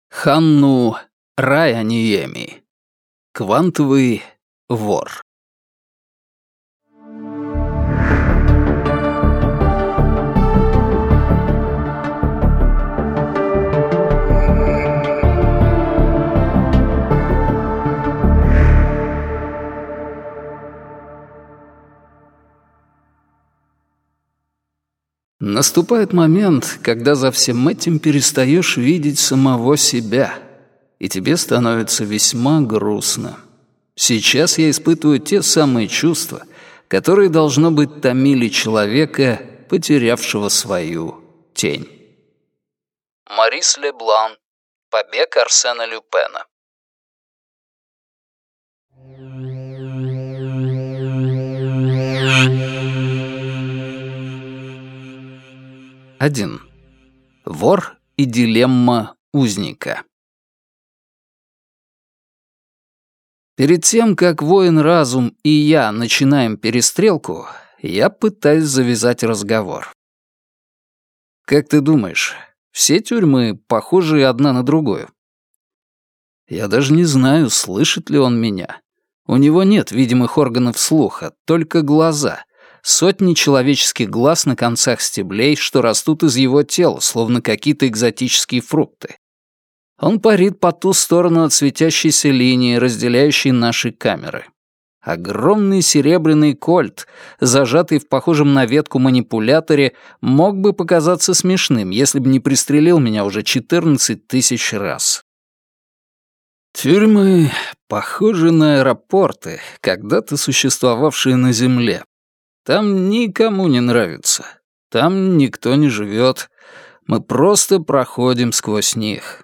Ханну Райаниеми. Квантовый вор. Наступает момент, когда за всем этим перестаешь видеть самого себя, и тебе становится весьма грустно. Сейчас я испытываю те самые чувства, которые, должно быть, томили человека, потерявшего свою тень. Марис Леблан. Побег Арсена Люпена. Один. Вор и дилемма узника. Перед тем, как воин-разум и я начинаем перестрелку, я пытаюсь завязать разговор. Как ты думаешь, все тюрьмы похожи одна на другую? Я даже не знаю, слышит ли он меня. У него нет видимых органов слуха, только глаза. Сотни человеческих глаз на концах стеблей, что растут из его тела, словно какие-то экзотические фрукты. Он парит по ту сторону от светящейся линии, разделяющей наши камеры. Огромный серебряный кольт, зажатый в похожем на ветку манипуляторе, мог бы показаться смешным, если бы не пристрелил меня уже 14 тысяч раз. Тюрьмы похожи на аэропорты, когда-то существовавшие на Земле. Там никому не нравится. Там никто не живет. Мы просто проходим сквозь них.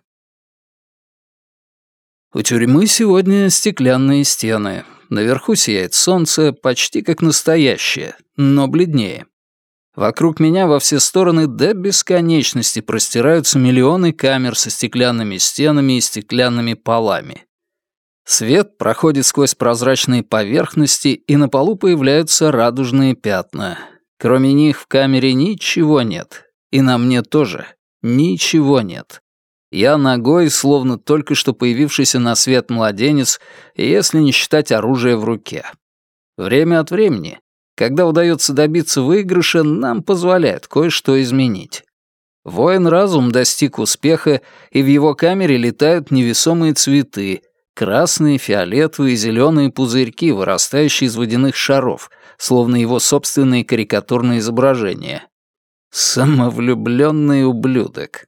У тюрьмы сегодня стеклянные стены. Наверху сияет солнце, почти как настоящее, но бледнее. Вокруг меня во все стороны до бесконечности простираются миллионы камер со стеклянными стенами и стеклянными полами. Свет проходит сквозь прозрачные поверхности, и на полу появляются радужные пятна. Кроме них в камере ничего нет. И на мне тоже ничего нет. Я ногой, словно только что появившийся на свет младенец, если не считать оружие в руке. Время от времени, когда удается добиться выигрыша, нам позволяют кое-что изменить. Воин-разум достиг успеха, и в его камере летают невесомые цветы, красные, фиолетовые и зеленые пузырьки, вырастающие из водяных шаров, словно его собственные карикатурные изображения. Самовлюбленный ублюдок.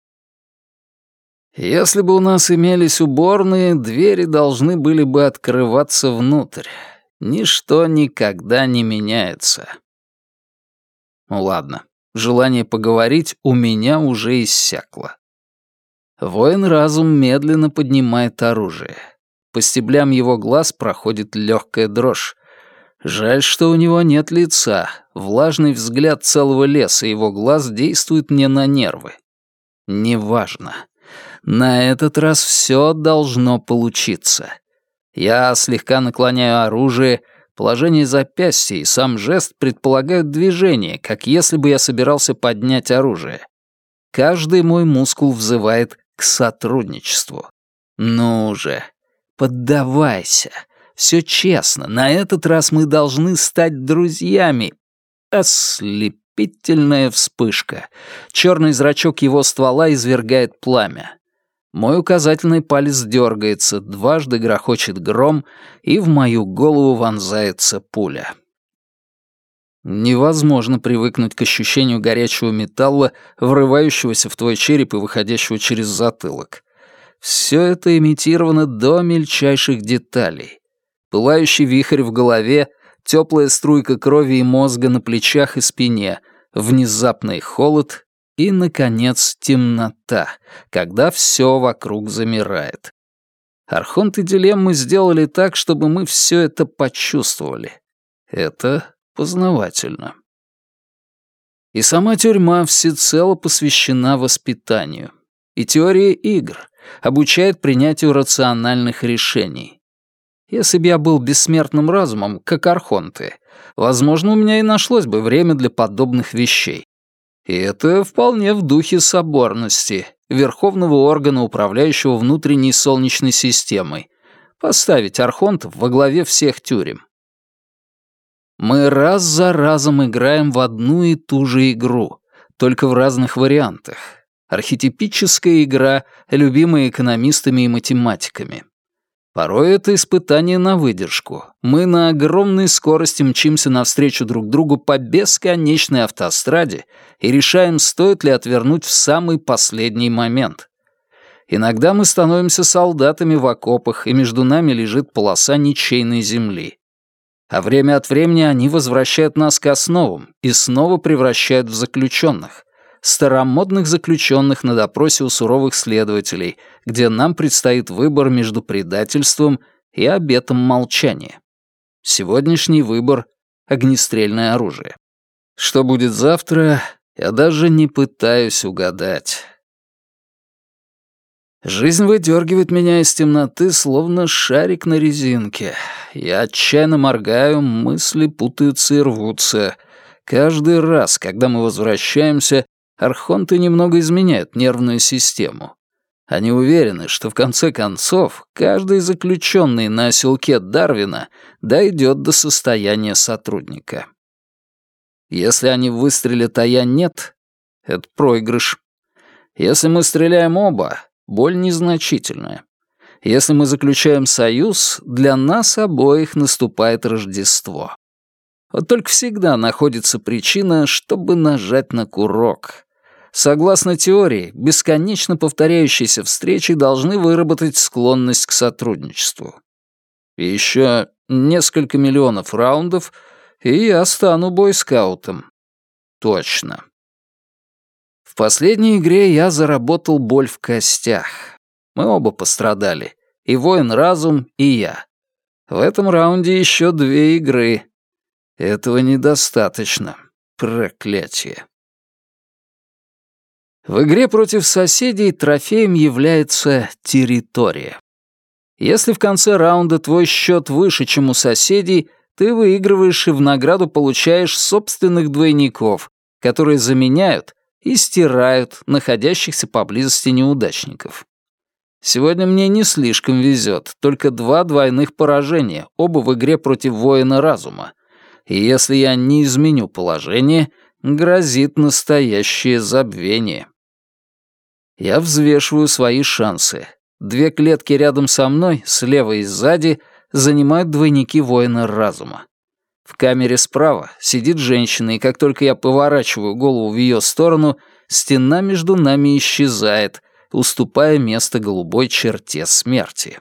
Если бы у нас имелись уборные, двери должны были бы открываться внутрь. Ничто никогда не меняется. Ну ладно, желание поговорить у меня уже иссякло. Воин-разум медленно поднимает оружие. По стеблям его глаз проходит легкая дрожь. Жаль, что у него нет лица. Влажный взгляд целого леса его глаз действует мне на нервы. Неважно. На этот раз все должно получиться. Я слегка наклоняю оружие, положение запястья и сам жест предполагают движение, как если бы я собирался поднять оружие. Каждый мой мускул взывает к сотрудничеству. Ну же, поддавайся. Все честно, на этот раз мы должны стать друзьями. Ослепительная вспышка. Черный зрачок его ствола извергает пламя. Мой указательный палец дергается, дважды грохочет гром, и в мою голову вонзается пуля. Невозможно привыкнуть к ощущению горячего металла, врывающегося в твой череп и выходящего через затылок. Все это имитировано до мельчайших деталей. Пылающий вихрь в голове, теплая струйка крови и мозга на плечах и спине, внезапный холод и, наконец, темнота, когда все вокруг замирает. Архонты дилеммы сделали так, чтобы мы все это почувствовали. Это познавательно. И сама тюрьма всецело посвящена воспитанию. И теория игр обучает принятию рациональных решений. Если бы я был бессмертным разумом, как архонты, возможно, у меня и нашлось бы время для подобных вещей. И это вполне в духе соборности, верховного органа, управляющего внутренней Солнечной системой, поставить архонтов во главе всех тюрем. Мы раз за разом играем в одну и ту же игру, только в разных вариантах. Архетипическая игра, любимая экономистами и математиками. Порой это испытание на выдержку. Мы на огромной скорости мчимся навстречу друг другу по бесконечной автостраде и решаем, стоит ли отвернуть в самый последний момент. Иногда мы становимся солдатами в окопах, и между нами лежит полоса ничейной земли. А время от времени они возвращают нас к основам и снова превращают в заключенных. Старомодных заключенных на допросе у суровых следователей, где нам предстоит выбор между предательством и обетом молчания. Сегодняшний выбор — огнестрельное оружие. Что будет завтра, я даже не пытаюсь угадать. Жизнь выдергивает меня из темноты, словно шарик на резинке. Я отчаянно моргаю, мысли путаются и рвутся. Каждый раз, когда мы возвращаемся, архонты немного изменяют нервную систему. Они уверены, что в конце концов каждый заключенный на оселке Дарвина дойдет до состояния сотрудника. Если они выстрелят, а я нет, это проигрыш. Если мы стреляем оба, боль незначительная. Если мы заключаем союз, для нас обоих наступает Рождество. Вот только всегда находится причина, чтобы нажать на курок. Согласно теории, бесконечно повторяющиеся встречи должны выработать склонность к сотрудничеству. И еще несколько миллионов раундов, и я стану бойскаутом. Точно. В последней игре я заработал боль в костях. Мы оба пострадали. И воин-разум, и я. В этом раунде еще 2 игры. Этого недостаточно. Проклятие. В игре против соседей трофеем является территория. Если в конце раунда твой счет выше, чем у соседей, ты выигрываешь и в награду получаешь собственных двойников, которые заменяют и стирают находящихся поблизости неудачников. Сегодня мне не слишком везет, только 2 двойных поражения, оба в игре против воина разума. И если я не изменю положение, грозит настоящее забвение. Я взвешиваю свои шансы. 2 клетки рядом со мной, слева и сзади, занимают двойники воина разума. В камере справа сидит женщина, и как только я поворачиваю голову в ее сторону, стена между нами исчезает, уступая место голубой черте смерти.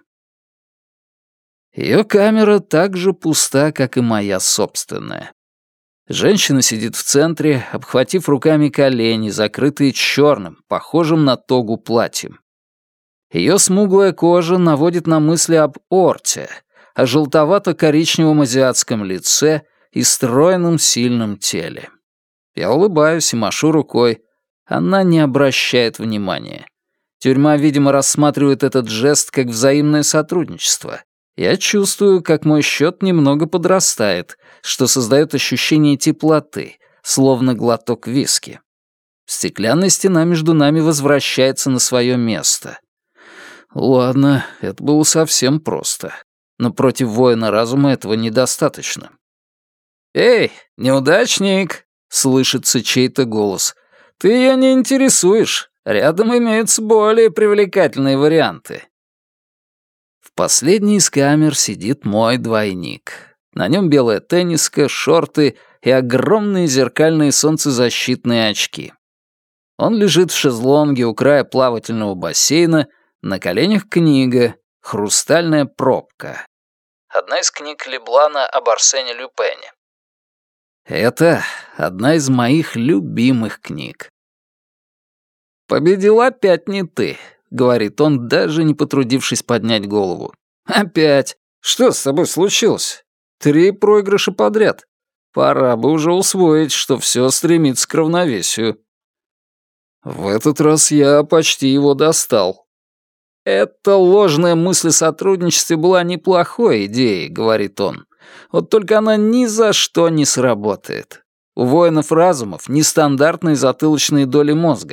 Ее камера так же пуста, как и моя собственная. Женщина сидит в центре, обхватив руками колени, закрытые черным, похожим на тогу платьем. Ее смуглая кожа наводит на мысли об Орте, о желтовато-коричневом азиатском лице и стройном сильном теле. Я улыбаюсь и машу рукой. Она не обращает внимания. Тюрьма, видимо, рассматривает этот жест как взаимное сотрудничество. Я чувствую, как мой счет немного подрастает, что создает ощущение теплоты, словно глоток виски. Стеклянная стена между нами возвращается на свое место. Ладно, это было совсем просто. Но против воина разума этого недостаточно. «Эй, неудачник!» — слышится чей-то голос. «Ты ее не интересуешь. Рядом имеются более привлекательные варианты». В последней из камер сидит мой двойник. На нем белая тенниска, шорты и огромные зеркальные солнцезащитные очки. Он лежит в шезлонге у края плавательного бассейна, на коленях книга «Хрустальная пробка». Одна из книг Леблана об Арсене Люпене. Это одна из моих любимых книг. «Победил опять не ты», — говорит он, даже не потрудившись поднять голову. «Опять? Что с тобой случилось? 3 проигрыша подряд. Пора бы уже усвоить, что все стремится к равновесию». В этот раз я почти его достал. «Эта ложная мысль о сотрудничестве была неплохой идеей», — говорит он. «Вот только она ни за что не сработает. У воинов разумов нестандартные затылочные доли мозга,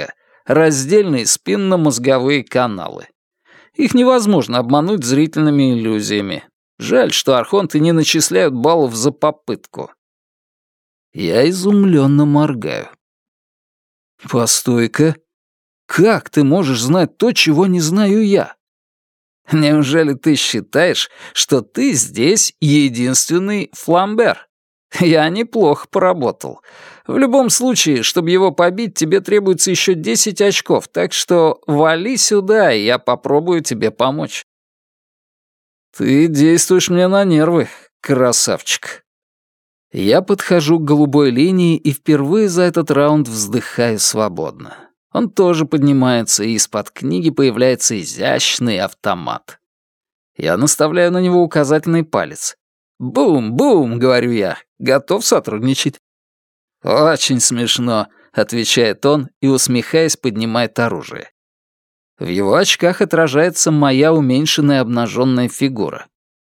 раздельные спинномозговые каналы. Их невозможно обмануть зрительными иллюзиями. Жаль, что архонты не начисляют баллов за попытку. Я изумленно моргаю. «Постой-ка, как ты можешь знать то, чего не знаю я? Неужели ты считаешь, что ты здесь единственный фламбер? Я неплохо поработал. В любом случае, чтобы его побить, тебе требуется еще 10 очков, так что вали сюда, и я попробую тебе помочь». «Ты действуешь мне на нервы, красавчик». Я подхожу к голубой линии и впервые за этот раунд вздыхаю свободно. Он тоже поднимается, и из-под книги появляется изящный автомат. Я наставляю на него указательный палец. «Бум-бум», — говорю я, — «готов сотрудничать». «Очень смешно», — отвечает он и, усмехаясь, поднимает оружие. В его очках отражается моя уменьшенная обнаженная фигура.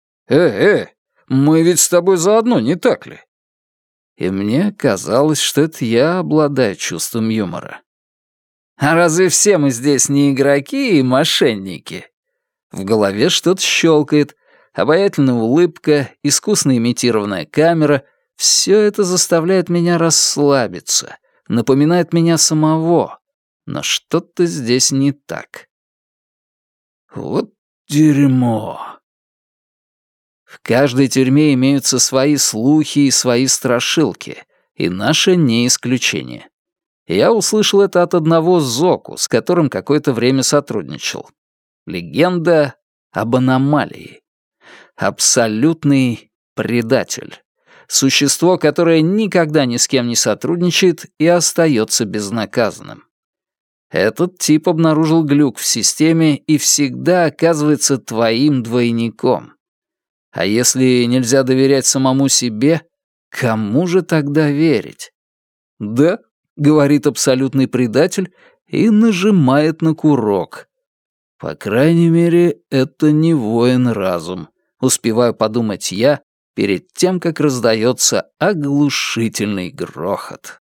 Мы ведь с тобой заодно, не так ли?» И мне казалось, что это я обладаю чувством юмора. «А разве все мы здесь не игроки и мошенники?» В голове что-то щелкает, обаятельная улыбка, искусно имитированная камера — все это заставляет меня расслабиться, напоминает меня самого, но что-то здесь не так. Вот дерьмо. В каждой тюрьме имеются свои слухи и свои страшилки, и наша не исключение. Я услышал это от одного Зоку, с которым какое-то время сотрудничал. Легенда об аномалии. Абсолютный предатель. Существо, которое никогда ни с кем не сотрудничает и остается безнаказанным. Этот тип обнаружил глюк в системе и всегда оказывается твоим двойником. А если нельзя доверять самому себе, кому же тогда верить? «Да», — говорит абсолютный предатель и нажимает на курок. По крайней мере, это не воин-разум, успеваю подумать я, перед тем, как раздается оглушительный грохот.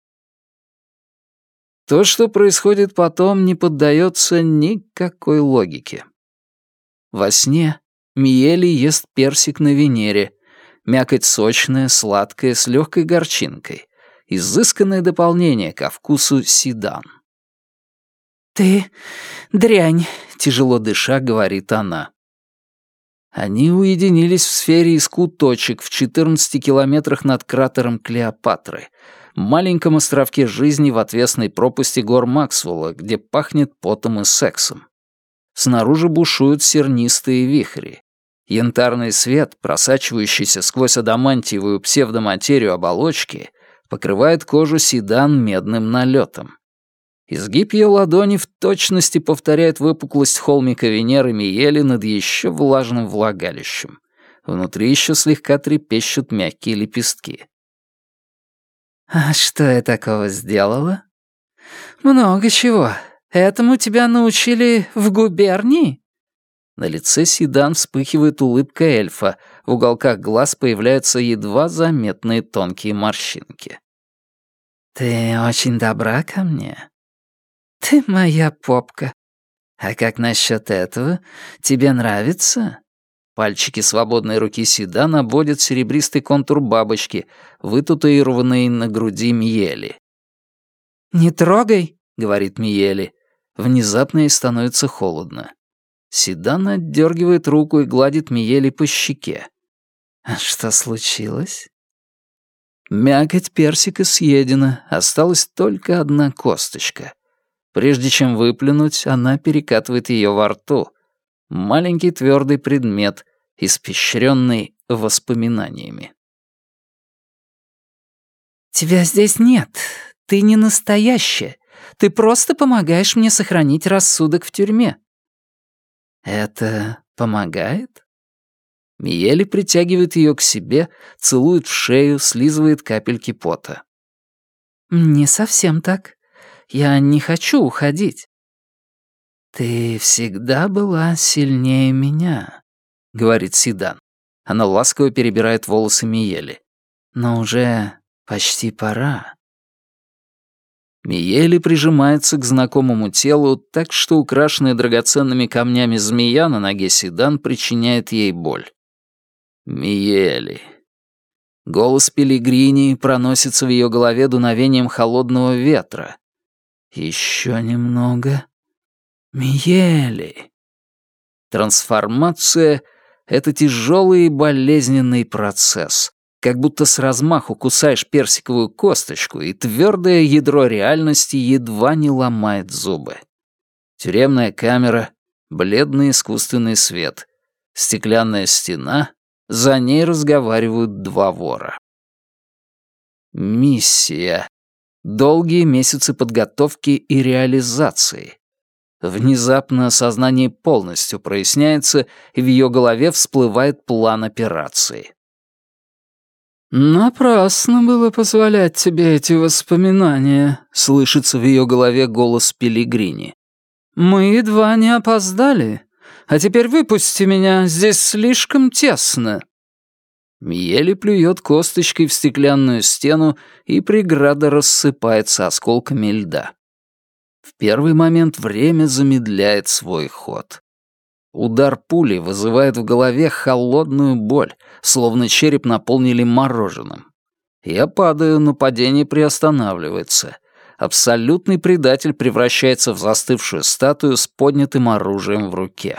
То, что происходит потом, не поддается никакой логике. Во сне Миели ест персик на Венере, мякоть сочная, сладкая, с легкой горчинкой, изысканное дополнение ко вкусу Сидан. «Ты дрянь», — тяжело дыша, говорит она. Они уединились в сфере из точек в 14 километрах над кратером Клеопатры, маленьком островке жизни в отвесной пропасти гор Максвелла, где пахнет потом и сексом. Снаружи бушуют сернистые вихри. Янтарный свет, просачивающийся сквозь адамантиевую псевдоматерию оболочки, покрывает кожу Сидан медным налетом. Изгиб ее ладони в точности повторяет выпуклость холмика Венеры Миели над еще влажным влагалищем. Внутри еще слегка трепещут мягкие лепестки. «А что я такого сделала?» «Много чего. Этому тебя научили в губернии?» На лице Сидан вспыхивает улыбка эльфа, в уголках глаз появляются едва заметные тонкие морщинки. «Ты очень добра ко мне. Ты моя попка. А как насчет этого? Тебе нравится?» Пальчики свободной руки Сидан обводят серебристый контур бабочки, вытатуированной на груди Миели. «Не трогай», — говорит Миели. Внезапно ей становится холодно. Сидан отдергивает руку и гладит Миели по щеке. «А что случилось?» Мякоть персика съедена, осталась только одна косточка. Прежде чем выплюнуть, она перекатывает ее во рту. Маленький твердый предмет, испещренный воспоминаниями. «Тебя здесь нет. Ты не настоящая. Ты просто помогаешь мне сохранить рассудок в тюрьме». «Это помогает?» Миели притягивает ее к себе, целует в шею, слизывает капельки пота. «Не совсем так. Я не хочу уходить». «Ты всегда была сильнее меня», — говорит Сидан. Она ласково перебирает волосы Миели. «Но уже почти пора». Миели прижимается к знакомому телу, так что украшенная драгоценными камнями змея на ноге Сидан причиняет ей боль. Миели. Голос Пелигрини проносится в ее голове дуновением холодного ветра. Еще немного. Миели. Трансформация — это тяжелый и болезненный процесс. Как будто с размаху кусаешь персиковую косточку, и твердое ядро реальности едва не ломает зубы. Тюремная камера, бледный искусственный свет, стеклянная стена, за ней разговаривают два вора. Миссия. Долгие месяцы подготовки и реализации. Внезапно сознание полностью проясняется, и в ее голове всплывает план операции. «Напрасно было позволять тебе эти воспоминания», — слышится в ее голове голос Пелигрини. «Мы едва не опоздали. А теперь выпусти меня, здесь слишком тесно». Миели плюет косточкой в стеклянную стену, и преграда рассыпается осколками льда. В первый момент время замедляет свой ход. Удар пули вызывает в голове холодную боль, словно череп наполнили мороженым. Я падаю, но падение приостанавливается. Абсолютный предатель превращается в застывшую статую с поднятым оружием в руке.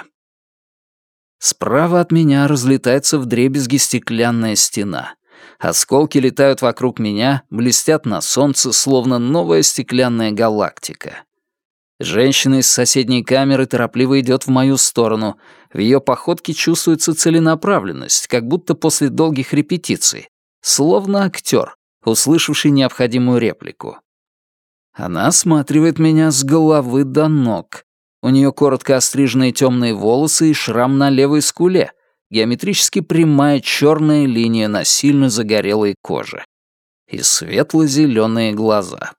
Справа от меня разлетается вдребезги стеклянная стена. Осколки летают вокруг меня, блестят на солнце, словно новая стеклянная галактика. Женщина из соседней камеры торопливо идет в мою сторону. В ее походке чувствуется целенаправленность, как будто после долгих репетиций. Словно актер, услышавший необходимую реплику. Она осматривает меня с головы до ног. У нее коротко остриженные темные волосы и шрам на левой скуле, геометрически прямая черная линия на сильно загорелой коже. И светло-зеленые глаза.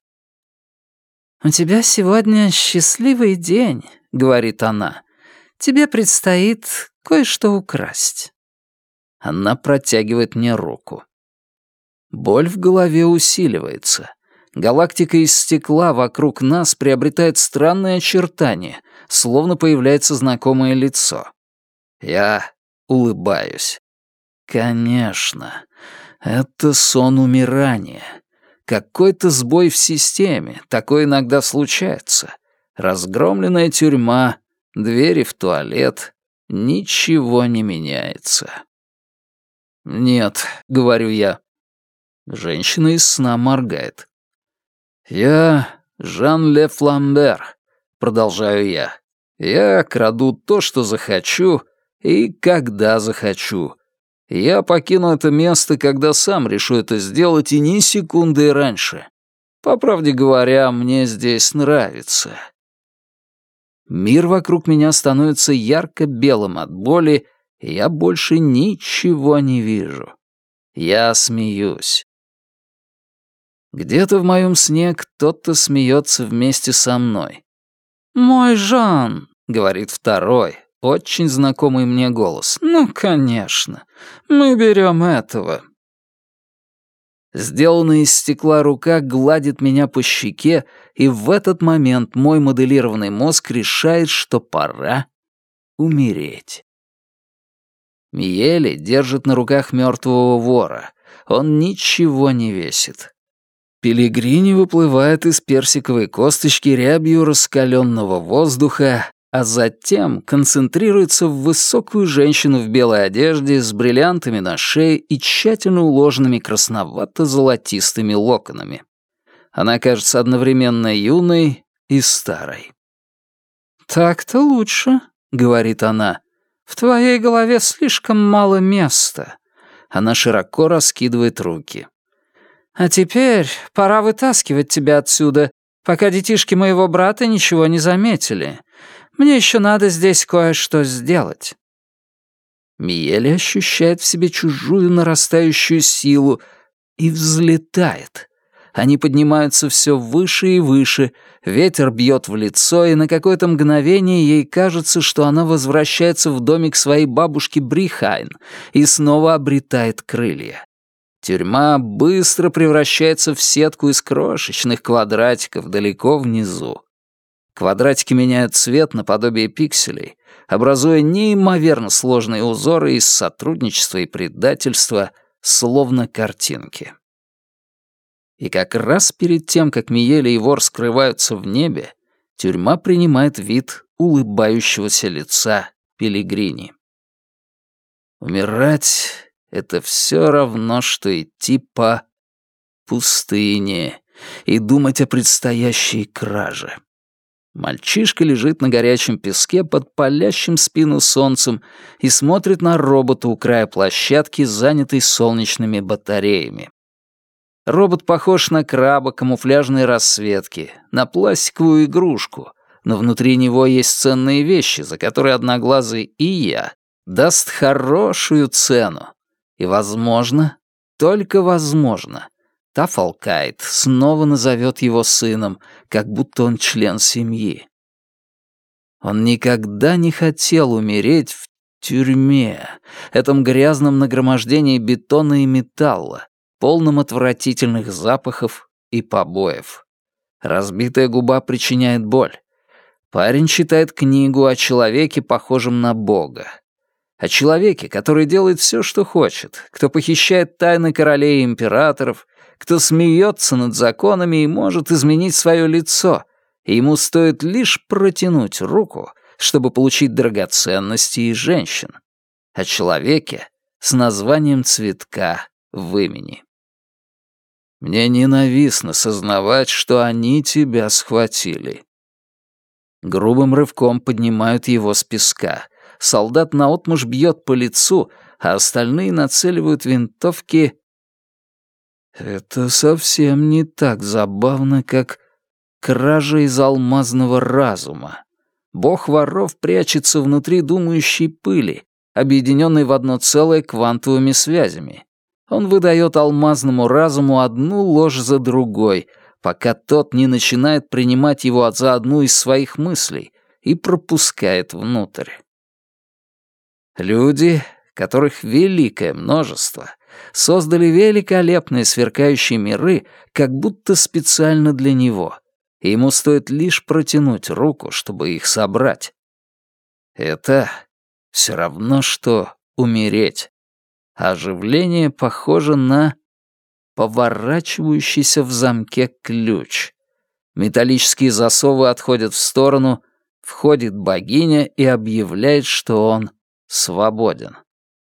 «У тебя сегодня счастливый день», — говорит она. «Тебе предстоит кое-что украсть». Она протягивает мне руку. Боль в голове усиливается. Галактика из стекла вокруг нас приобретает странные очертания, словно появляется знакомое лицо. Я улыбаюсь. Конечно, это сон умирания. Какой-то сбой в системе, такое иногда случается. Разгромленная тюрьма, двери в туалет, ничего не меняется. «Нет», — говорю я. Женщина из сна моргает. «Я Жан-Ле Фламбер», — продолжаю я. «Я краду то, что захочу, и когда захочу. Я покину это место, когда сам решу это сделать, и ни секунды раньше. По правде говоря, мне здесь нравится». Мир вокруг меня становится ярко-белым от боли, и я больше ничего не вижу. Я смеюсь. Где-то в моем сне кто-то смеется вместе со мной. «Мой Жан», — говорит второй, очень знакомый мне голос. «Ну, конечно, мы берем этого». Сделанная из стекла рука гладит меня по щеке, и в этот момент мой моделированный мозг решает, что пора умереть. Миели держит на руках мертвого вора. Он ничего не весит. Пелигрини выплывает из персиковой косточки рябью раскаленного воздуха, а затем концентрируется в высокую женщину в белой одежде с бриллиантами на шее и тщательно уложенными красновато-золотистыми локонами. Она кажется одновременно юной и старой. «Так-то лучше», — говорит она. «В твоей голове слишком мало места». Она широко раскидывает руки. «А теперь пора вытаскивать тебя отсюда, пока детишки моего брата ничего не заметили. Мне еще надо здесь кое-что сделать». Миели ощущает в себе чужую нарастающую силу и взлетает. Они поднимаются все выше и выше, ветер бьет в лицо, и на какое-то мгновение ей кажется, что она возвращается в домик своей бабушки Брихайн и снова обретает крылья. Тюрьма быстро превращается в сетку из крошечных квадратиков далеко внизу. Квадратики меняют цвет наподобие пикселей, образуя неимоверно сложные узоры из сотрудничества и предательства, словно картинки. И как раз перед тем, как Миеле и вор скрываются в небе, тюрьма принимает вид улыбающегося лица Пелигрини. Умирать — это все равно, что идти по пустыне и думать о предстоящей краже. Мальчишка лежит на горячем песке под палящим спину солнцем и смотрит на робота у края площадки, занятой солнечными батареями. Робот похож на краба камуфляжной расцветки, на пластиковую игрушку, но внутри него есть ценные вещи, за которые одноглазый и я даст хорошую цену. И, возможно, только возможно, Тафалкайд снова назовет его сыном, как будто он член семьи. Он никогда не хотел умереть в тюрьме, этом грязном нагромождении бетона и металла, полном отвратительных запахов и побоев. Разбитая губа причиняет боль. Парень читает книгу о человеке, похожем на Бога. О человеке, который делает все, что хочет, кто похищает тайны королей и императоров, кто смеется над законами и может изменить свое лицо, и ему стоит лишь протянуть руку, чтобы получить драгоценности и женщин. О человеке с названием цветка в имени. Мне ненавистно сознавать, что они тебя схватили. Грубым рывком поднимают его с песка. Солдат наотмашь бьет по лицу, а остальные нацеливают винтовки. Это совсем не так забавно, как кража из алмазного разума. Бог воров прячется внутри думающей пыли, объединенной в одно целое квантовыми связями. Он выдает алмазному разуму одну ложь за другой, пока тот не начинает принимать его за одну из своих мыслей и пропускает внутрь. Люди, которых великое множество, создали великолепные сверкающие миры, как будто специально для него, и ему стоит лишь протянуть руку, чтобы их собрать. Это все равно, что умереть. Оживление похоже на поворачивающийся в замке ключ. Металлические засовы отходят в сторону, входит богиня и объявляет, что он свободен.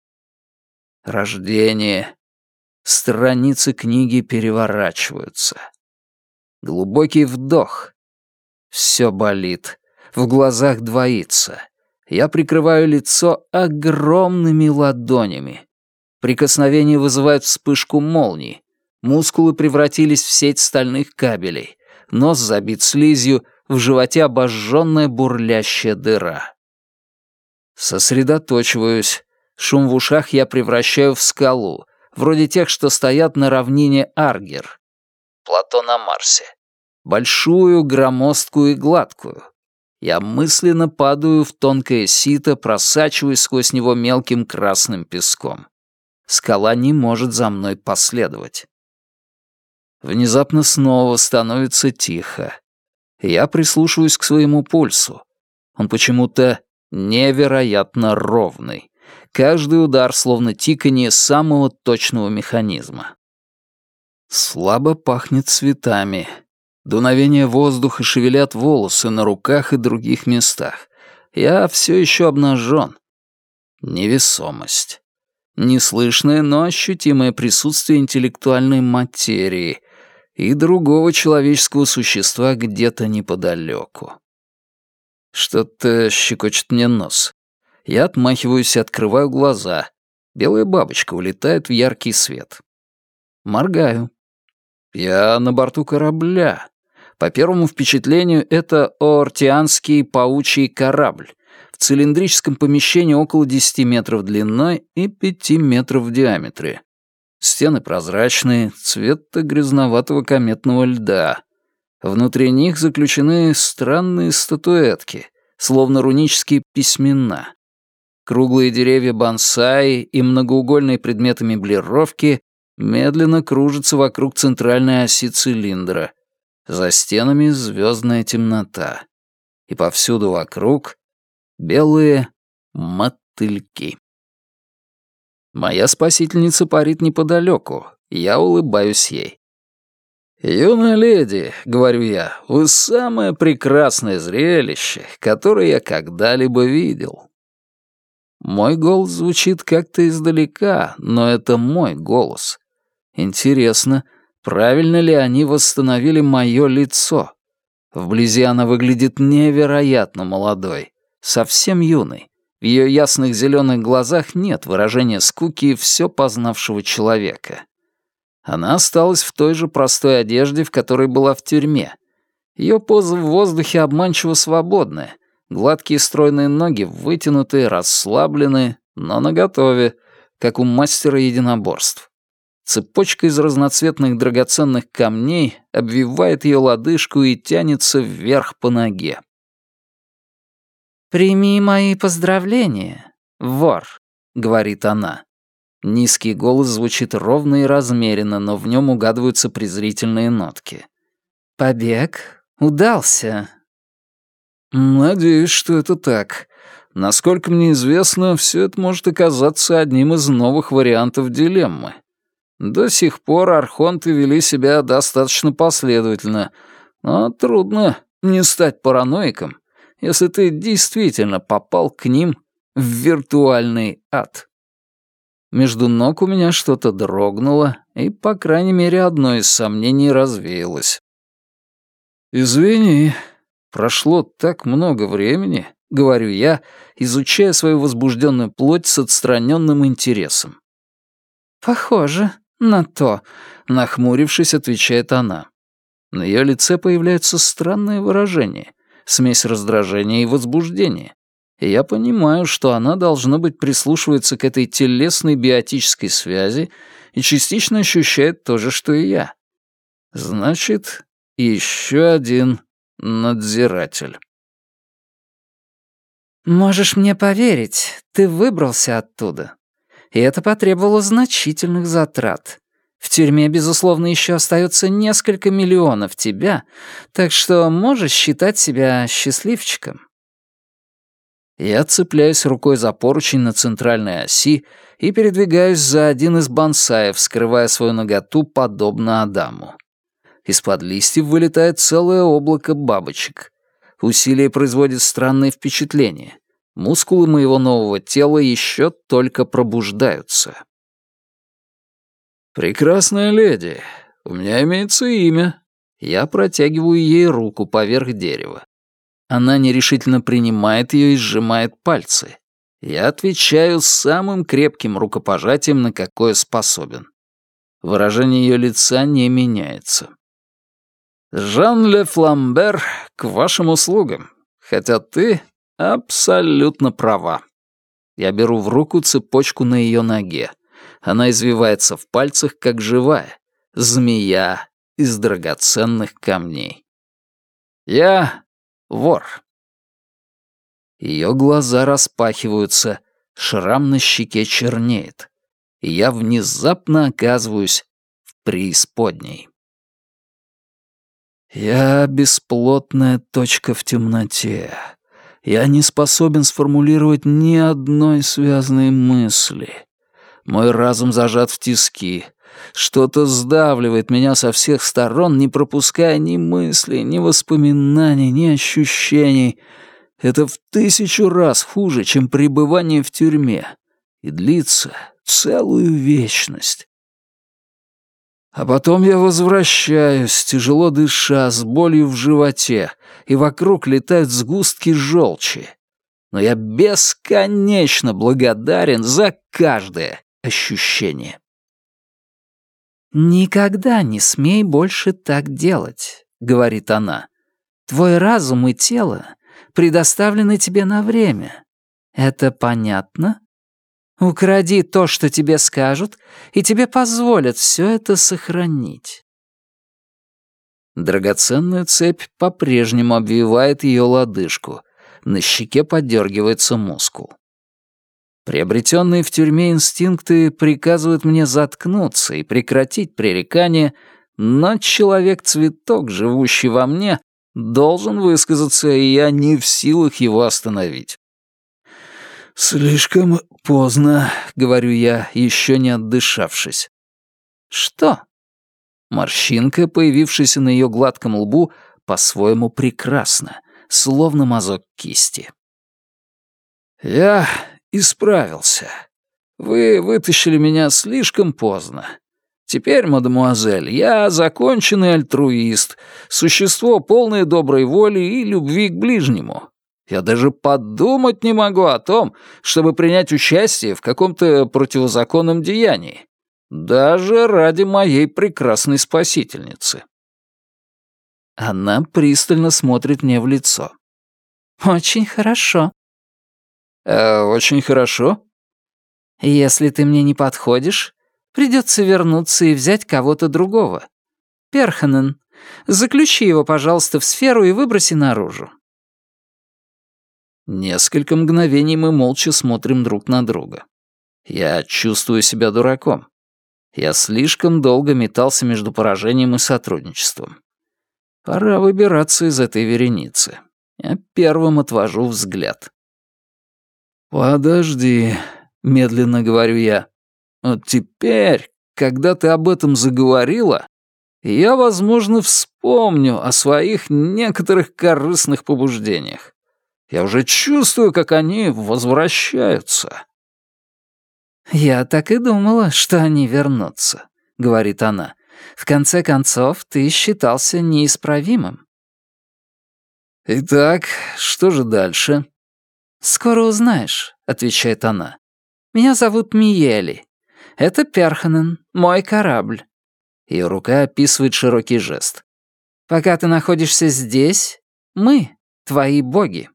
Рождение. Страницы книги переворачиваются. Глубокий вдох. Все болит. В глазах двоится. Я прикрываю лицо огромными ладонями. Прикосновения вызывают вспышку молний. Мускулы превратились в сеть стальных кабелей. Нос забит слизью, в животе обожженная бурлящая дыра. Сосредоточиваюсь. Шум в ушах я превращаю в скалу, вроде тех, что стоят на равнине Аргер. Плато на Марсе. Большую, громоздкую и гладкую. Я мысленно падаю в тонкое сито, просачиваясь сквозь него мелким красным песком. Скала не может за мной последовать. Внезапно снова становится тихо. Я прислушиваюсь к своему пульсу. Он почему-то невероятно ровный. Каждый удар словно тиканье самого точного механизма. Слабо пахнет цветами. Дуновение воздуха шевелят волосы на руках и других местах. Я все еще обнажен. Невесомость. Неслышное, но ощутимое присутствие интеллектуальной материи и другого человеческого существа где-то неподалеку. Что-то щекочет мне нос. Я отмахиваюсь и открываю глаза. Белая бабочка улетает в яркий свет. Моргаю. Я на борту корабля. По первому впечатлению, это оортианский паучий корабль. В цилиндрическом помещении около 10 метров длиной и 5 метров в диаметре. Стены прозрачные, цвета грязноватого кометного льда. Внутри них заключены странные статуэтки, словно рунические письмена. Круглые деревья бонсай и многоугольные предметы меблировки медленно кружится вокруг центральной оси цилиндра. За стенами звездная темнота. И повсюду вокруг белые мотыльки. Моя спасительница парит неподалеку, я улыбаюсь ей. «Юная леди», — говорю я, — «вы самое прекрасное зрелище, которое я когда-либо видел». Мой голос звучит как-то издалека, но это мой голос. Интересно, правильно ли они восстановили мое лицо? Вблизи она выглядит невероятно молодой, совсем юной. В ее ясных зеленых глазах нет выражения скуки и все познавшего человека. Она осталась в той же простой одежде, в которой была в тюрьме. Ее поза в воздухе обманчиво свободная. Гладкие стройные ноги вытянутые, расслабленные, но наготове, как у мастера единоборств. Цепочка из разноцветных драгоценных камней обвивает ее лодыжку и тянется вверх по ноге. «Прими мои поздравления, вор», — говорит она. Низкий голос звучит ровно и размеренно, но в нем угадываются презрительные нотки. «Побег удался». «Надеюсь, что это так. Насколько мне известно, все это может оказаться одним из новых вариантов дилеммы. До сих пор архонты вели себя достаточно последовательно, но трудно не стать параноиком, если ты действительно попал к ним в виртуальный ад». Между ног у меня что-то дрогнуло, и, по крайней мере, одно из сомнений развеялось. «Извини, прошло так много времени», — говорю я, изучая свою возбужденную плоть с отстраненным интересом. «Похоже на то», — нахмурившись, отвечает она. На ее лице появляется странное выражение, смесь раздражения и возбуждения. И я понимаю, что она, должно быть, прислушивается к этой телесной биотической связи и частично ощущает то же, что и я. Значит, еще один надзиратель. «Можешь мне поверить, ты выбрался оттуда. И это потребовало значительных затрат. В тюрьме, безусловно, еще остается несколько миллионов тебя, так что можешь считать себя счастливчиком». Я цепляюсь рукой за поручень на центральной оси и передвигаюсь за один из бонсаев, скрывая свою наготу подобно Адаму. Из-под листьев вылетает целое облако бабочек. Усилие производит странное впечатление. Мускулы моего нового тела еще только пробуждаются. «Прекрасная леди, у меня имеется имя». Я протягиваю ей руку поверх дерева. Она нерешительно принимает ее и сжимает пальцы. Я отвечаю самым крепким рукопожатием, на какое способен. Выражение ее лица не меняется. «Жан Ле Фламбер, к вашим услугам, хотя ты абсолютно права». Я беру в руку цепочку на ее ноге. Она извивается в пальцах, как живая, змея из драгоценных камней. Я вор. Ее глаза распахиваются, шрам на щеке чернеет, и я внезапно оказываюсь в преисподней. Я бесплотная точка в темноте. Я не способен сформулировать ни одной связанной мысли. Мой разум зажат в тиски. Что-то сдавливает меня со всех сторон, не пропуская ни мыслей, ни воспоминаний, ни ощущений. Это в 1000 раз хуже, чем пребывание в тюрьме, и длится целую вечность. А потом я возвращаюсь, тяжело дыша, с болью в животе, и вокруг летают сгустки желчи. Но я бесконечно благодарен за каждое ощущение. «Никогда не смей больше так делать», — говорит она. «Твой разум и тело предоставлены тебе на время. Это понятно? Укради то, что тебе скажут, и тебе позволят все это сохранить». Драгоценная цепь по-прежнему обвивает ее лодыжку. На щеке подергивается мускул. Приобретенные в тюрьме инстинкты приказывают мне заткнуться и прекратить пререкание, но человек-цветок, живущий во мне, должен высказаться, и я не в силах его остановить. «Слишком поздно», — говорю я, еще не отдышавшись. «Что?» Морщинка, появившаяся на ее гладком лбу, по-своему прекрасна, словно мазок кисти. «Я исправился. Вы вытащили меня слишком поздно. Теперь, мадемуазель, я законченный альтруист, существо, полное доброй воли и любви к ближнему. Я даже подумать не могу о том, чтобы принять участие в каком-то противозаконном деянии. Даже ради моей прекрасной спасительницы». Она пристально смотрит мне в лицо. «Очень хорошо». «Очень хорошо?» «Если ты мне не подходишь, придется вернуться и взять кого-то другого. Перханен, заключи его, пожалуйста, в сферу и выброси наружу». Несколько мгновений мы молча смотрим друг на друга. Я чувствую себя дураком. Я слишком долго метался между поражением и сотрудничеством. Пора выбираться из этой вереницы. Я первым отвожу взгляд. «Подожди», — медленно говорю я. «Вот теперь, когда ты об этом заговорила, я, возможно, вспомню о своих некоторых корыстных побуждениях. Я уже чувствую, как они возвращаются». «Я так и думала, что они вернутся», — говорит она. «В конце концов, ты считался неисправимым». «Итак, что же дальше?» «Скоро узнаешь», — отвечает она. «Меня зовут Миели. Это Перханен, мой корабль». Ее рука описывает широкий жест. «Пока ты находишься здесь, мы — твои боги».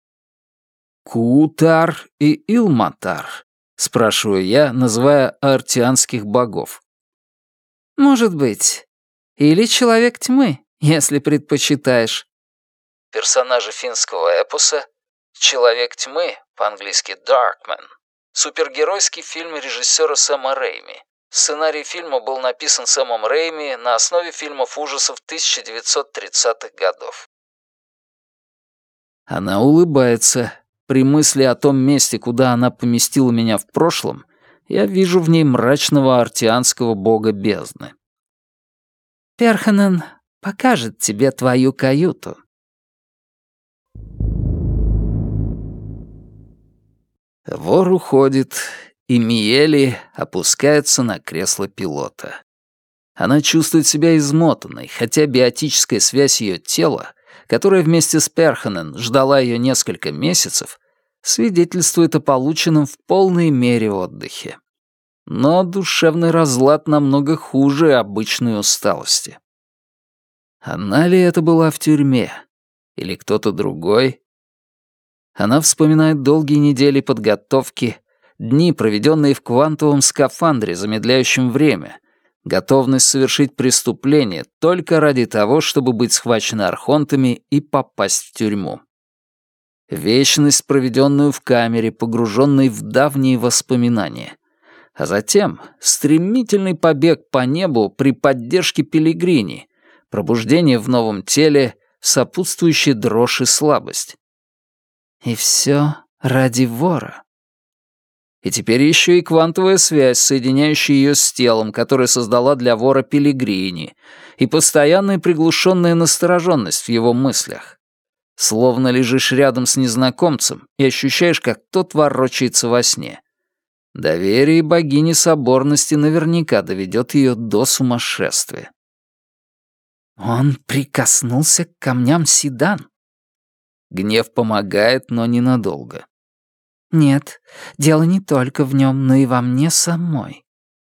«Куутар и Илматар?» — спрашиваю я, называя артианских богов. «Может быть. Или Человек Тьмы, если предпочитаешь». Персонажи финского эпоса «Человек Тьмы», по-английски «Darkman», супергеройский фильм режиссера Сэма Рэйми. Сценарий фильма был написан Сэмом Рэйми на основе фильмов ужасов 1930-х годов. Она улыбается. При мысли о том месте, куда она поместила меня в прошлом, я вижу в ней мрачного артианского бога бездны. «Перханен покажет тебе твою каюту». Вор уходит, и Миели опускается на кресло пилота. Она чувствует себя измотанной, хотя биотическая связь ее тела, которая вместе с Перханен ждала ее несколько месяцев, свидетельствует о полученном в полной мере отдыхе. Но душевный разлад намного хуже обычной усталости. Она ли это была в тюрьме? Или кто-то другой? Она вспоминает долгие недели подготовки, дни, проведенные в квантовом скафандре, замедляющем время, готовность совершить преступление только ради того, чтобы быть схваченной архонтами и попасть в тюрьму. Вечность, проведенную в камере, погруженной в давние воспоминания. А затем стремительный побег по небу при поддержке Пелигрини, пробуждение в новом теле, сопутствующая дрожь и слабость. И все ради вора. И теперь еще и квантовая связь, соединяющая ее с телом, которое создала для вора Пелигрини, и постоянная приглушенная настороженность в его мыслях. Словно лежишь рядом с незнакомцем и ощущаешь, как тот ворочается во сне. Доверие богини соборности наверняка доведет ее до сумасшествия. Он прикоснулся к камням Сидан. Гнев помогает, но ненадолго. Нет, дело не только в нем, но и во мне самой.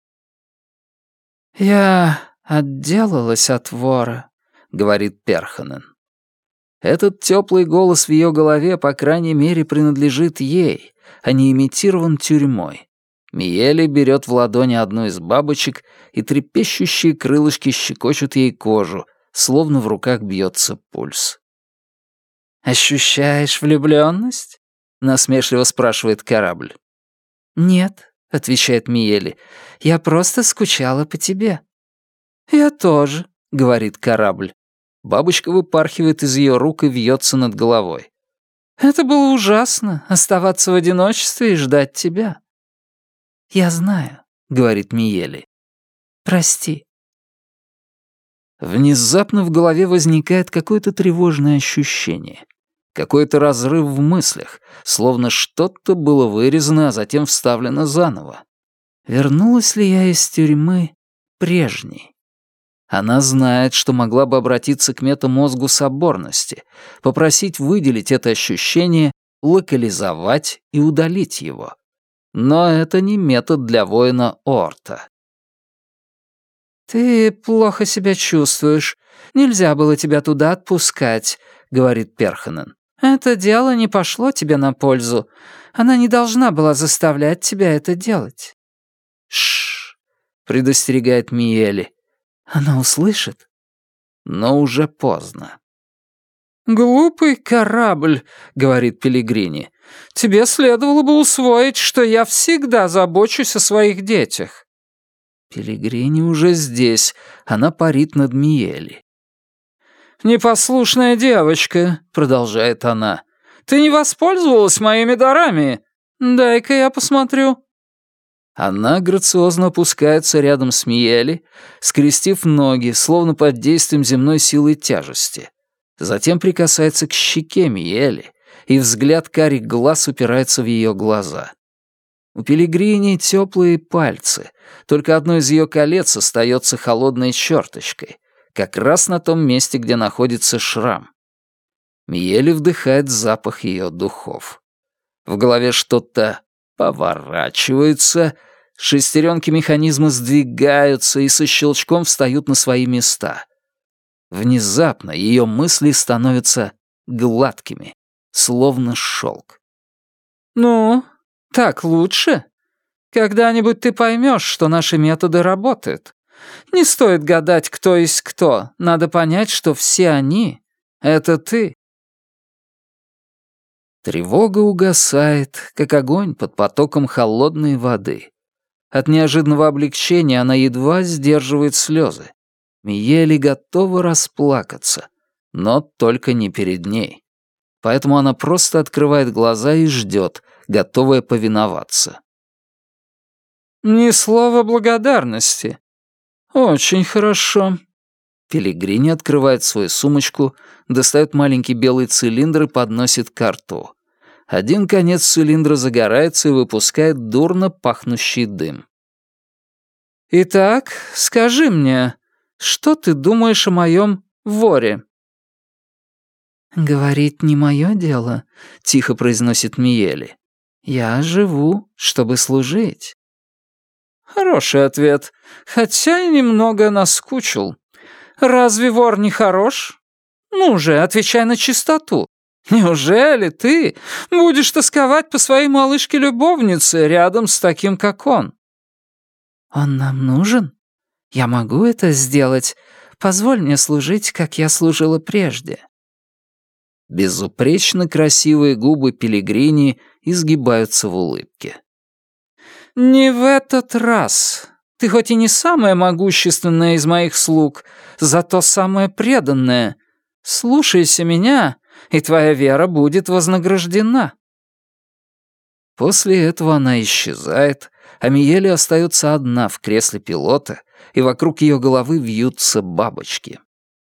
«Я отделалась от вора», — говорит Перханен. Этот теплый голос в ее голове, по крайней мере, принадлежит ей, а не имитирован тюрьмой. Миели берет в ладони одну из бабочек, и трепещущие крылышки щекочут ей кожу, словно в руках бьется пульс. «Ощущаешь влюблённость?» — насмешливо спрашивает корабль. «Нет», — отвечает Миели, — «я просто скучала по тебе». «Я тоже», — говорит корабль. Бабочка выпархивает из ее рук и вьется над головой. «Это было ужасно, оставаться в одиночестве и ждать тебя». «Я знаю», — говорит Миели. «Прости». Внезапно в голове возникает какое-то тревожное ощущение. Какой-то разрыв в мыслях, словно что-то было вырезано, а затем вставлено заново. Вернулась ли я из тюрьмы прежней? Она знает, что могла бы обратиться к метамозгу соборности, попросить выделить это ощущение, локализовать и удалить его. Но это не метод для воина Орта. «Ты плохо себя чувствуешь. Нельзя было тебя туда отпускать», — говорит Перханен. «Это дело не пошло тебе на пользу. Она не должна была заставлять тебя это делать». «Шш», — предостерегает Миели. Она услышит. Но уже поздно. «Глупый корабль», — говорит Пелигрини. «Тебе следовало бы усвоить, что я всегда забочусь о своих детях». Пелигрини уже здесь, она парит над Миели. «Непослушная девочка», — продолжает она. «Ты не воспользовалась моими дарами? Дай-ка я посмотрю». Она грациозно опускается рядом с Миели, скрестив ноги, словно под действием земной силы тяжести. Затем прикасается к щеке Миели, и взгляд карих глаз упирается в ее глаза. У Пелигрини теплые пальцы, только одно из ее колец остается холодной черточкой, как раз на том месте, где находится шрам. Миели вдыхает запах ее духов. В голове что-то поворачивается, шестеренки механизма сдвигаются и со щелчком встают на свои места. Внезапно ее мысли становятся гладкими, словно шелк. «Ну, так лучше? Когда-нибудь ты поймешь, что наши методы работают. Не стоит гадать, кто есть кто. Надо понять, что все они — это ты». Тревога угасает, как огонь под потоком холодной воды. От неожиданного облегчения она едва сдерживает слезы. Миели готова расплакаться, но только не перед ней. Поэтому она просто открывает глаза и ждет, готовая повиноваться. «Ни слова благодарности. Очень хорошо». Пелигрини открывает свою сумочку, достает маленький белый цилиндр и подносит к рту. Один конец цилиндра загорается и выпускает дурно пахнущий дым. «Итак, скажи мне, что ты думаешь о моем воре?» «Говорить не мое дело», — тихо произносит Миели. «Я живу, чтобы служить». «Хороший ответ, хотя и немного наскучил. Разве вор не хорош? Ну же, отвечай на чистоту. Неужели ты будешь тосковать по своей малышке-любовнице рядом с таким, как он?» «Он нам нужен? Я могу это сделать. Позволь мне служить, как я служила прежде». Безупречно красивые губы Пелигрини изгибаются в улыбке. «Не в этот раз. Ты хоть и не самая могущественная из моих слуг, зато самая преданная. Слушайся меня, и твоя вера будет вознаграждена». После этого она исчезает, а Миели остается одна в кресле пилота, и вокруг ее головы вьются бабочки.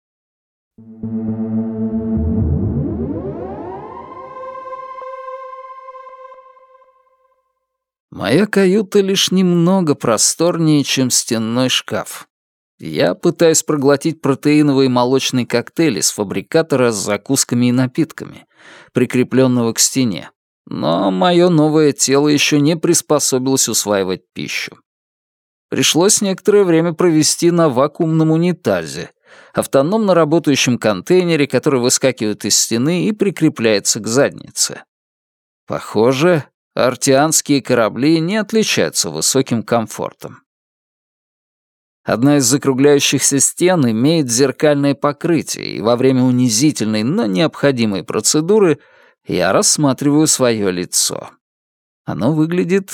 Моя каюта лишь немного просторнее, чем стенной шкаф. Я пытаюсь проглотить протеиновый молочный коктейль из фабрикатора с закусками и напитками, прикрепленного к стене, но мое новое тело еще не приспособилось усваивать пищу. Пришлось некоторое время провести на вакуумном унитазе, автономно работающем контейнере, который выскакивает из стены и прикрепляется к заднице. Похоже, артианские корабли не отличаются высоким комфортом. Одна из закругляющихся стен имеет зеркальное покрытие, и во время унизительной, но необходимой процедуры я рассматриваю свое лицо. Оно выглядит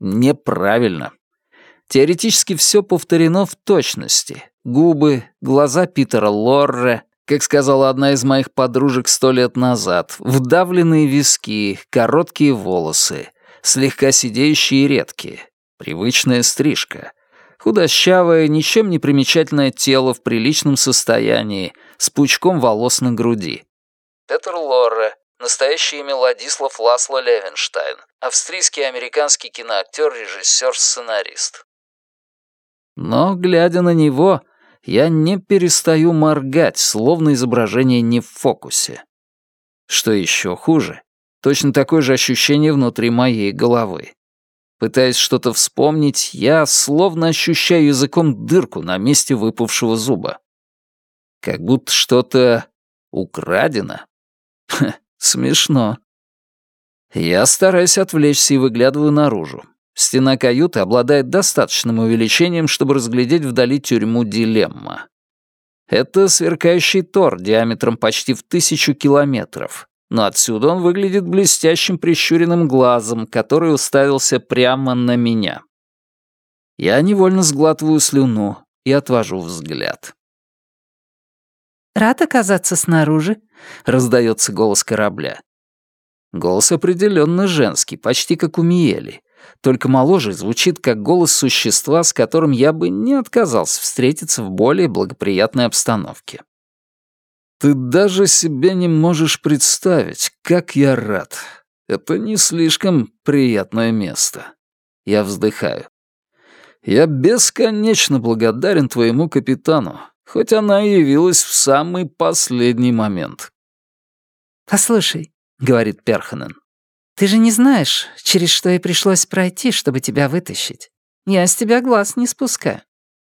неправильно. Теоретически все повторено в точности. Губы, глаза Питера Лорре, как сказала одна из моих подружек 100 лет назад, вдавленные виски, короткие волосы, слегка сидеющие и редкие, привычная стрижка, худощавое, ничем не примечательное тело в приличном состоянии, с пучком волос на груди. Петер Лорре, настоящее имя Ладислав Ласло Левенштайн, австрийский и американский киноактер, режиссер, сценарист. Но, глядя на него, я не перестаю моргать, словно изображение не в фокусе. Что еще хуже, точно такое же ощущение внутри моей головы. Пытаясь что-то вспомнить, я словно ощущаю языком дырку на месте выпавшего зуба. Как будто что-то украдено. Смешно. Я стараюсь отвлечься и выглядываю наружу. Стена каюты обладает достаточным увеличением, чтобы разглядеть вдали тюрьму «Дилемма». Это сверкающий тор диаметром почти в 1000 километров, но отсюда он выглядит блестящим прищуренным глазом, который уставился прямо на меня. Я невольно сглатываю слюну и отвожу взгляд. «Рад оказаться снаружи?» — раздается голос корабля. Голос определенно женский, почти как у Миели, только моложе, звучит как голос существа, с которым я бы не отказался встретиться в более благоприятной обстановке. Ты даже себе не можешь представить, как я рад. Это не слишком приятное место. Я вздыхаю. Я бесконечно благодарен твоему капитану, хоть она и явилась в самый последний момент. «Послушай», — говорит Перханен, «ты же не знаешь, через что ей пришлось пройти, чтобы тебя вытащить. Я с тебя глаз не спускаю».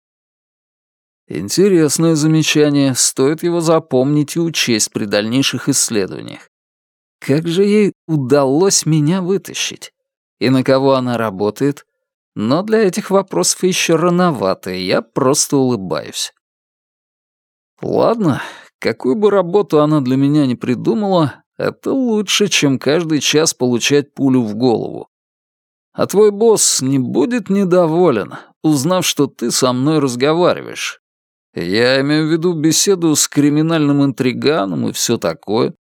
Интересное замечание, стоит его запомнить и учесть при дальнейших исследованиях. Как же ей удалось меня вытащить? И на кого она работает? Но для этих вопросов еще рановато, и я просто улыбаюсь. Ладно, какую бы работу она для меня не придумала, это лучше, чем каждый час получать пулю в голову. А твой босс не будет недоволен, узнав, что ты со мной разговариваешь. Я имею в виду беседу с криминальным интриганом и все такое.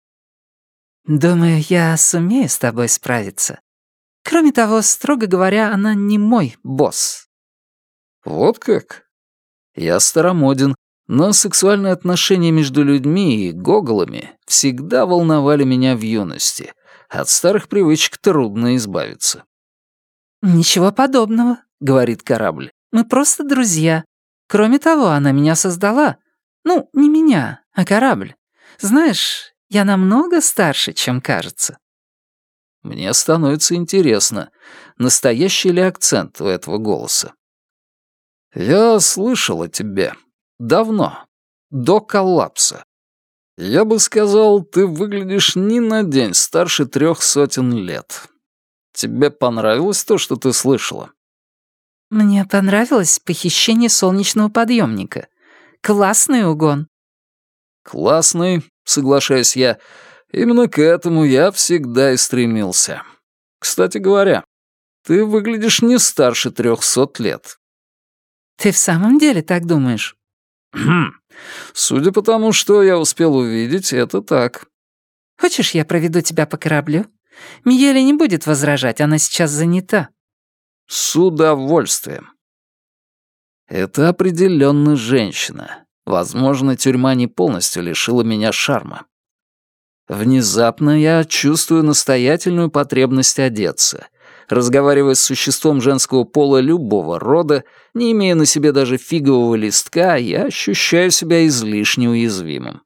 «Думаю, я сумею с тобой справиться. Кроме того, строго говоря, она не мой босс». Вот как? Я старомоден, но сексуальные отношения между людьми и гоголами всегда волновали меня в юности. От старых привычек трудно избавиться. «Ничего подобного», — говорит корабль. «Мы просто друзья. Кроме того, она меня создала. Ну, не меня, а корабль. Знаешь, я намного старше, чем кажется». Мне становится интересно, настоящий ли акцент у этого голоса. Я слышал о тебе. Давно. До коллапса. Я бы сказал, ты выглядишь ни на день старше 300 лет. Тебе понравилось то, что ты слышала? «Мне понравилось похищение солнечного подъемника. Классный угон». Классный, соглашаюсь я. Именно к этому я всегда и стремился. Кстати говоря, ты выглядишь не старше 300 лет. «Ты в самом деле так думаешь?» Судя по тому, что я успел увидеть, это так. «Хочешь, я проведу тебя по кораблю? Миели не будет возражать, она сейчас занята». С удовольствием. Это определенно женщина. Возможно, тюрьма не полностью лишила меня шарма. Внезапно я чувствую настоятельную потребность одеться. Разговаривая с существом женского пола любого рода, не имея на себе даже фигового листка, я ощущаю себя излишне уязвимым.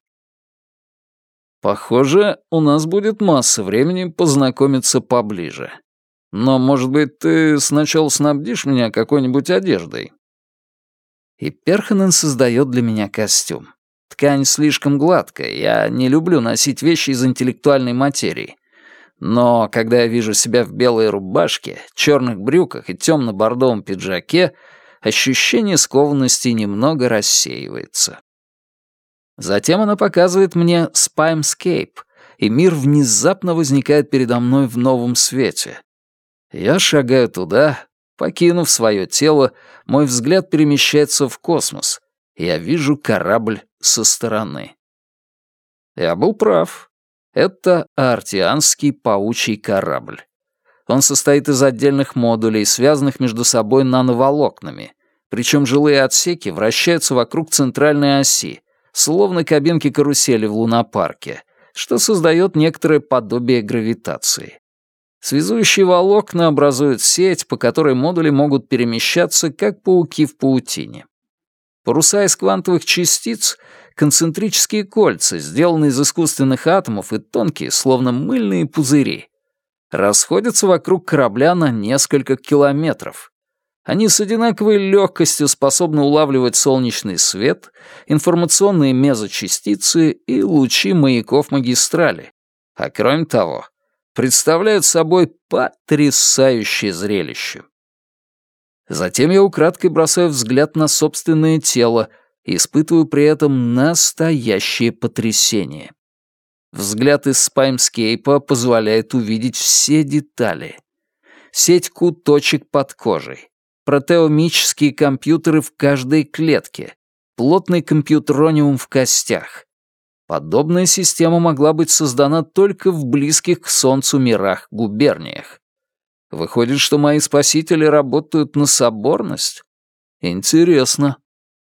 Похоже, у нас будет масса времени познакомиться поближе. Но, может быть, ты сначала снабдишь меня какой-нибудь одеждой? И Перханен создает для меня костюм. Ткань слишком гладкая, я не люблю носить вещи из интеллектуальной материи. Но когда я вижу себя в белой рубашке, черных брюках и темно-бордовом пиджаке, ощущение скованности немного рассеивается. Затем она показывает мне Spymscape, и мир внезапно возникает передо мной в новом свете. Я шагаю туда, покинув свое тело, мой взгляд перемещается в космос. Я вижу корабль со стороны. Я был прав. Это аартианский паучий корабль. Он состоит из отдельных модулей, связанных между собой нановолокнами, причем жилые отсеки вращаются вокруг центральной оси, словно кабинки карусели в лунопарке, что создает некоторое подобие гравитации. Связующие волокна образуют сеть, по которой модули могут перемещаться, как пауки в паутине. Паруса из квантовых частиц — концентрические кольца, сделанные из искусственных атомов и тонкие, словно мыльные пузыри. Расходятся вокруг корабля на несколько километров. Они с одинаковой легкостью способны улавливать солнечный свет, информационные мезочастицы и лучи маяков магистрали. А кроме того, представляют собой потрясающее зрелище. Затем я украдкой бросаю взгляд на собственное тело и испытываю при этом настоящее потрясение. Взгляд из спаймскейпа позволяет увидеть все детали. Сеть Q-точек под кожей, протеомические компьютеры в каждой клетке, плотный компьютерониум в костях. Подобная система могла быть создана только в близких к Солнцу мирах-губерниях. Выходит, что мои спасители работают на соборность? Интересно.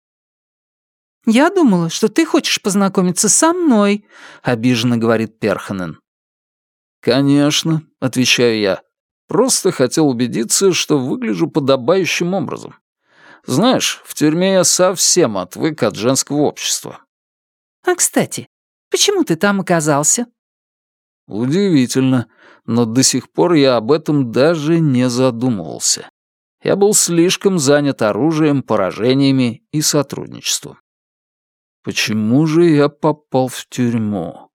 «Я думала, что ты хочешь познакомиться со мной», — обиженно говорит Перханен. «Конечно», — отвечаю я. «Просто хотел убедиться, что выгляжу подобающим образом. Знаешь, в тюрьме я совсем отвык от женского общества». «А, кстати, почему ты там оказался?» Удивительно, но до сих пор я об этом даже не задумывался. Я был слишком занят оружием, поражениями и сотрудничеством. Почему же я попал в тюрьму?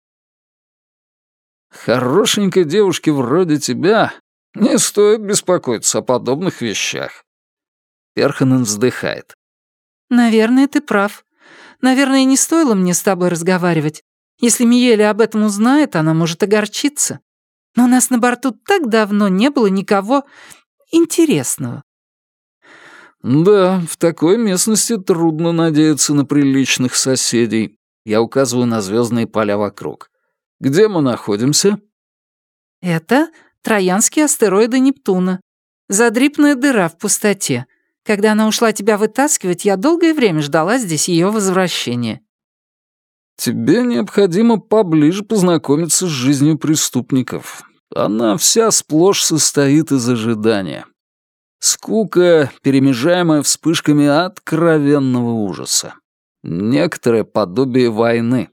Хорошенькой девушке вроде тебя не стоит беспокоиться о подобных вещах. Перханен вздыхает. «Наверное, ты прав. Наверное, не стоило мне с тобой разговаривать. Если Миеля об этом узнает, она может огорчиться. Но у нас на борту так давно не было никого интересного». Да, в такой местности трудно надеяться на приличных соседей. Я указываю на звездные поля вокруг. Где мы находимся? «Это троянские астероиды Нептуна. Задрипная дыра в пустоте. Когда она ушла тебя вытаскивать, я долгое время ждала здесь ее возвращения». Тебе необходимо поближе познакомиться с жизнью преступников. Она вся сплошь состоит из ожидания. Скука, перемежаемая вспышками откровенного ужаса. Некоторое подобие войны.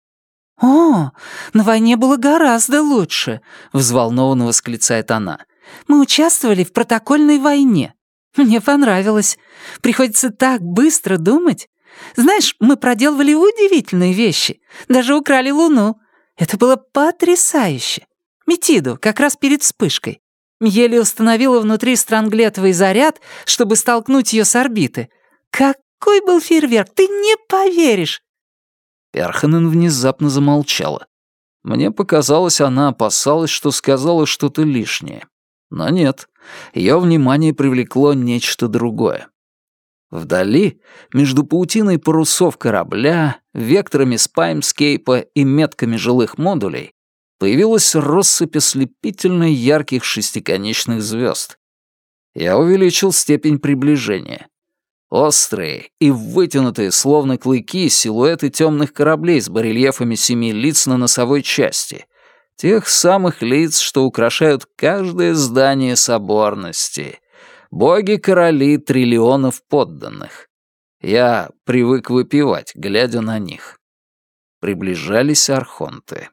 «О, на войне было гораздо лучше», — взволнованно восклицает она. «Мы участвовали в протокольной войне. Мне понравилось. Приходится так быстро думать. Знаешь, мы проделывали удивительные вещи. Даже украли Луну. Это было потрясающе. Метиду, как раз перед вспышкой. Мьели установила внутри странглетовый заряд, чтобы столкнуть ее с орбиты. Какой был фейерверк, ты не поверишь!» Перханен внезапно замолчала. Мне показалось, она опасалась, что сказала что-то лишнее. Но нет, ее внимание привлекло нечто другое. Вдали, между паутиной парусов корабля, векторами спаймскейпа и метками жилых модулей, появилась россыпь ослепительно ярких шестиконечных звезд. Я увеличил степень приближения. Острые и вытянутые, словно клыки, силуэты темных кораблей с барельефами 7 лиц на носовой части. Тех самых лиц, что украшают каждое здание соборности. Боги-короли триллионов подданных. Я привык выпивать, глядя на них. Приближались архонты.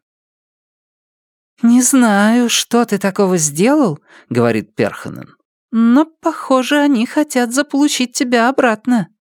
«Не знаю, что ты такого сделал», — говорит Перханен. «Но, похоже, они хотят заполучить тебя обратно».